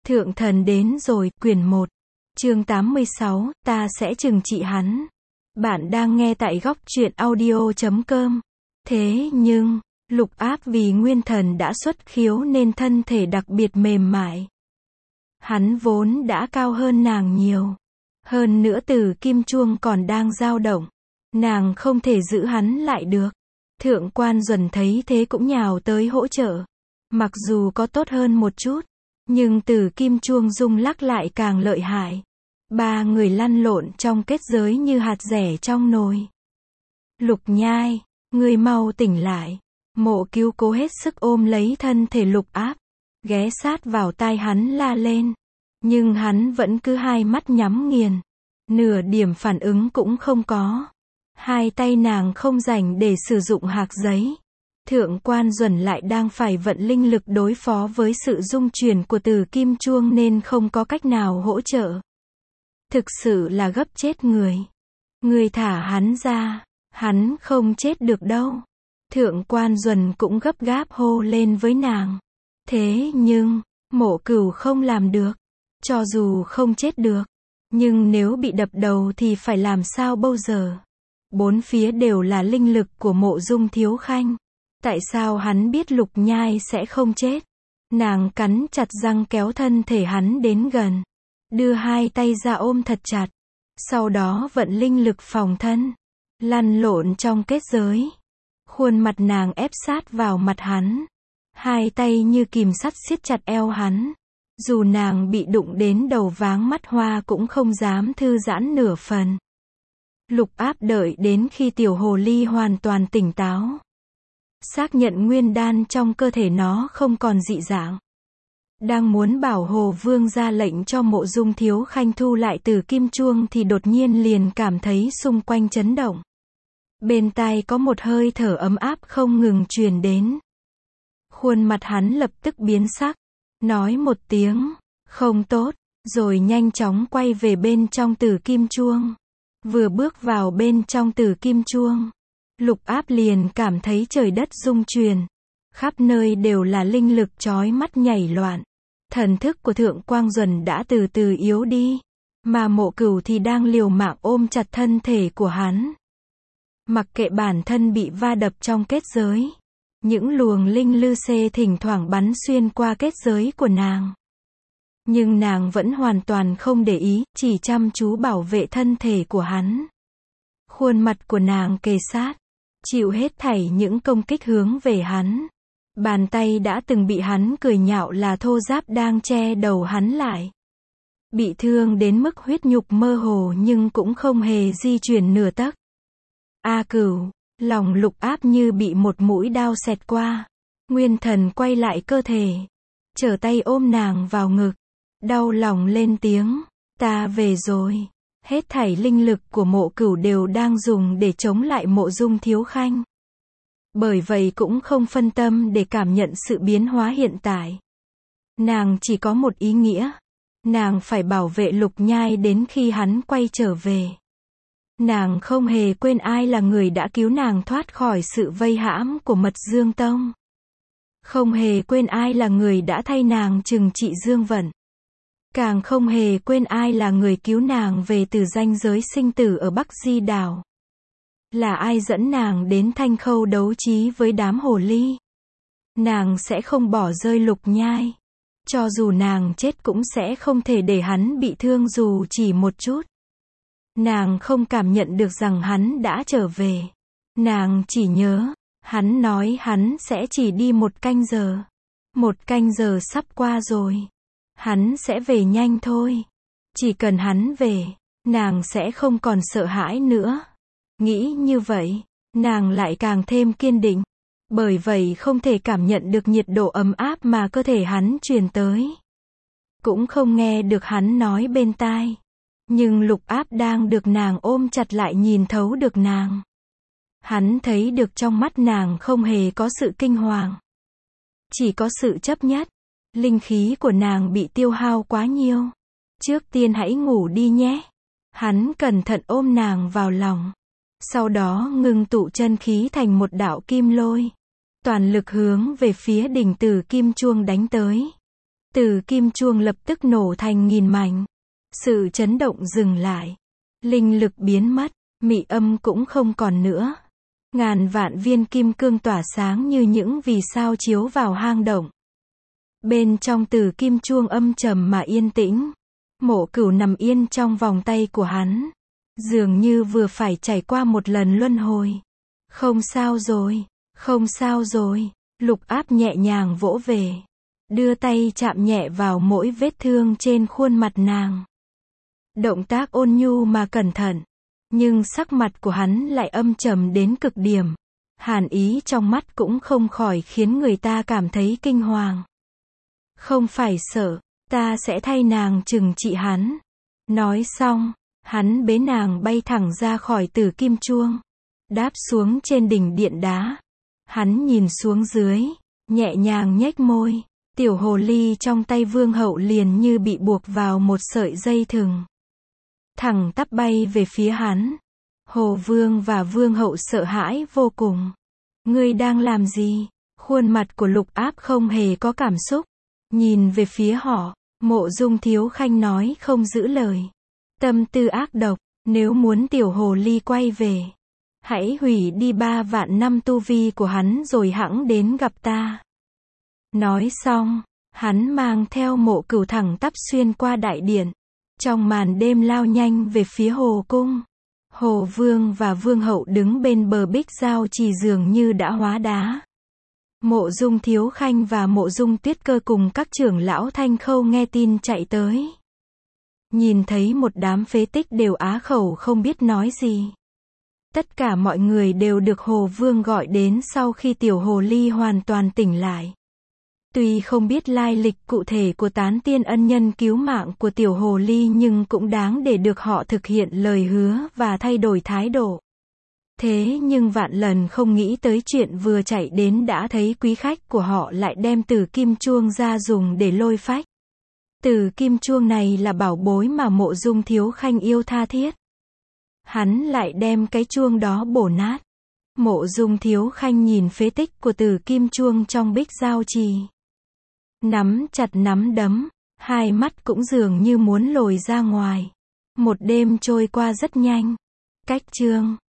Thượng thần đến rồi, quyển 1. Chương 86, ta sẽ trừng trị hắn. Bạn đang nghe tại góc truyện audio.com. Thế nhưng, Lục Áp vì nguyên thần đã xuất khiếu nên thân thể đặc biệt mềm mại. Hắn vốn đã cao hơn nàng nhiều. Hơn nữa Tử Kim Chuông còn đang dao động. Nàng không thể giữ hắn lại được. Thượng quan Duẩn thấy thế cũng nhào tới hỗ trợ. Mặc dù có tốt hơn một chút, nhưng Tử Kim Chuông rung lắc lại càng lợi hại. Ba người lăn lộn trong kết giới như hạt dẻ trong nồi. Lục Nhai, ngươi mau tỉnh lại. Mộ Cứu cố hết sức ôm lấy thân thể Lục Áp, ghé sát vào tai hắn la lên. Nhưng hắn vẫn cứ hai mắt nhắm nghiền, nửa điểm phản ứng cũng không có. Hai tay nàng không rảnh để sử dụng hạc giấy. Thượng quan Duẩn lại đang phải vận linh lực đối phó với sự rung chuyển của Tử Kim Chuông nên không có cách nào hỗ trợ. Thực sự là gấp chết người. Người thả hắn ra, hắn không chết được đâu. Thượng quan Duẩn cũng gấp gáp hô lên với nàng. Thế nhưng, Mộ Cửu không làm được. Cho dù không chết được, nhưng nếu bị đập đầu thì phải làm sao bây giờ? Bốn phía đều là linh lực của Mộ Dung Thiếu Khanh. Tại sao hắn biết Lục Nhai sẽ không chết? Nàng cắn chặt răng kéo thân thể hắn đến gần. Đưa hai tay ra ôm thật chặt. Sau đó vận linh lực phòng thân. Lăn lộn trong kết giới. Khuôn mặt nàng ép sát vào mặt hắn. Hai tay như kìm sắt siết chặt eo hắn. Dù nàng bị đụng đến đầu váng mắt hoa cũng không dám thư giãn nửa phần. Lục Áp đợi đến khi tiểu hồ ly hoàn toàn tỉnh táo. Xác nhận nguyên đan trong cơ thể nó không còn dị dạng. Đang muốn bảo Hồ Vương ra lệnh cho Mộ Dung Thiếu Khanh thu lại Tử Kim Chuông thì đột nhiên liền cảm thấy xung quanh chấn động. Bên tai có một hơi thở ấm áp không ngừng truyền đến. Khuôn mặt hắn lập tức biến sắc. Nói một tiếng, không tốt, rồi nhanh chóng quay về bên trong Tử Kim Chuông. Vừa bước vào bên trong Tử Kim Chuông, Lục Áp liền cảm thấy trời đất rung chuyển. Khắp nơi đều là linh lực chói mắt nhảy loạn. Thần thức của Thượng quan Duẩn đã từ từ yếu đi. Mà Mộ Cửu thì đang liều mạng ôm chặt thân thể của hắn. Mặc kệ bản thân bị va đập trong kết giới. Những luồng linh lư xê thỉnh thoảng bắn xuyên qua kết giới của nàng. Nhưng nàng vẫn hoàn toàn không để ý, chỉ chăm chú bảo vệ thân thể của hắn. Khuôn mặt của nàng kề sát, chịu hết thảy những công kích hướng về hắn. Bàn tay đã từng bị hắn cười nhạo là thô ráp đang che đầu hắn lại. Bị thương đến mức huyết nhục mơ hồ nhưng cũng không hề di chuyển nửa tấc. A Cửu, lòng Lục Áp như bị một mũi đao xẹt qua. Nguyên thần quay lại cơ thể, trở tay ôm nàng vào ngực. Đau lòng lên tiếng, ta về rồi. Hết thảy linh lực của Mộ Cửu đều đang dùng để chống lại Mộ Dung Thiếu Khanh. Bởi vậy cũng không phân tâm để cảm nhận sự biến hóa hiện tại. Nàng chỉ có một ý nghĩa. Nàng phải bảo vệ Lục Nhai đến khi hắn quay trở về. Nàng không hề quên ai là người đã cứu nàng thoát khỏi sự vây hãm của Mật Dương Tông. Không hề quên ai là người đã thay nàng trừng trị Dương Vận. Càng không hề quên ai là người cứu nàng về từ ranh giới sinh tử ở Bắc Di Đảo. Là ai dẫn nàng đến Thanh Khâu đấu trí với đám hồ ly. Nàng sẽ không bỏ rơi Lục Nhai. Cho dù nàng chết cũng sẽ không thể để hắn bị thương dù chỉ một chút. Nàng không cảm nhận được rằng hắn đã trở về. Nàng chỉ nhớ, hắn nói hắn sẽ chỉ đi 1 canh giờ. 1 canh giờ sắp qua rồi. Hắn sẽ về nhanh thôi. Chỉ cần hắn về, nàng sẽ không còn sợ hãi nữa. Nghĩ như vậy, nàng lại càng thêm kiên định. Bởi vậy không thể cảm nhận được nhiệt độ ấm áp mà cơ thể hắn truyền tới. Cũng không nghe được hắn nói bên tai. Nhưng Lục Áp đang được nàng ôm chặt lại nhìn thấu được nàng. Hắn thấy được trong mắt nàng không hề có sự kinh hoàng. Chỉ có sự chấp nhất. Linh khí của nàng bị tiêu hao quá nhiều. Trước tiên hãy ngủ đi nhé. Hắn cẩn thận ôm nàng vào lòng. Sau đó ngưng tụ chân khí thành một đạo kim lôi. Toàn lực hướng về phía đỉnh Tử Kim Chuông đánh tới. Từ kim chuông lập tức nổ thành nghìn mảnh. Sự chấn động dừng lại. Linh lực biến mất, mị âm cũng không còn nữa. Ngàn vạn viên kim cương tỏa sáng như những vì sao chiếu vào hang động. Bên trong từ kim chuông âm trầm mà yên tĩnh. Mộ Cửu nằm yên trong vòng tay của hắn. Dường như vừa phải trải qua một lần luân hồi. Không sao rồi, không sao rồi. Lục Áp nhẹ nhàng vỗ về. Đưa tay chạm nhẹ vào mỗi vết thương trên khuôn mặt nàng. Động tác ôn nhu mà cẩn thận. Nhưng sắc mặt của hắn lại âm trầm đến cực điểm. Hàn ý trong mắt cũng không khỏi khiến người ta cảm thấy kinh hoàng. Không phải sợ, ta sẽ thay nàng trừng trị hắn. Nói xong, hắn bế nàng bay thẳng ra khỏi tử kim chuông. Đáp xuống trên đỉnh điện đá. Hắn nhìn xuống dưới, nhẹ nhàng nhếch môi. Tiểu hồ ly trong tay vương hậu liền như bị buộc vào một sợi dây thừng. Thẳng tắp bay về phía hắn. Hồ vương và vương hậu sợ hãi vô cùng. Ngươi đang làm gì? Khuôn mặt của Lục Áp không hề có cảm xúc. Nhìn về phía họ, Mộ Dung Thiếu Khanh nói không giữ lời. Tâm tư ác độc, nếu muốn tiểu hồ ly quay về, hãy hủy đi 3 vạn năm tu vi của hắn rồi hẵng đến gặp ta. Nói xong, hắn mang theo Mộ Cửu thẳng tắp xuyên qua đại điện. Trong màn đêm lao nhanh về phía hồ cung. Hồ vương và vương hậu đứng bên bờ bích giao trì dường như đã hóa đá. Mộ Dung Thiếu Khanh và Mộ Dung Tuyết Cơ cùng các trưởng lão Thanh Khâu nghe tin chạy tới. Nhìn thấy một đám phế tích đều á khẩu không biết nói gì. Tất cả mọi người đều được Hồ Vương gọi đến sau khi tiểu hồ ly hoàn toàn tỉnh lại. Tuy không biết lai lịch cụ thể của tán tiên ân nhân cứu mạng của tiểu hồ ly nhưng cũng đáng để được họ thực hiện lời hứa và thay đổi thái độ. Thế nhưng vạn lần không nghĩ tới chuyện vừa chạy đến đã thấy quý khách của họ lại đem tử kim chuông ra dùng để lôi phách. Tử kim chuông này là bảo bối mà Mộ Dung Thiếu Khanh yêu tha thiết. Hắn lại đem cái chuông đó bổ nát. Mộ Dung Thiếu Khanh nhìn phế tích của tử kim chuông trong bích giao trì. Nắm chặt nắm đấm, hai mắt cũng dường như muốn lồi ra ngoài. Một đêm trôi qua rất nhanh. Cách chương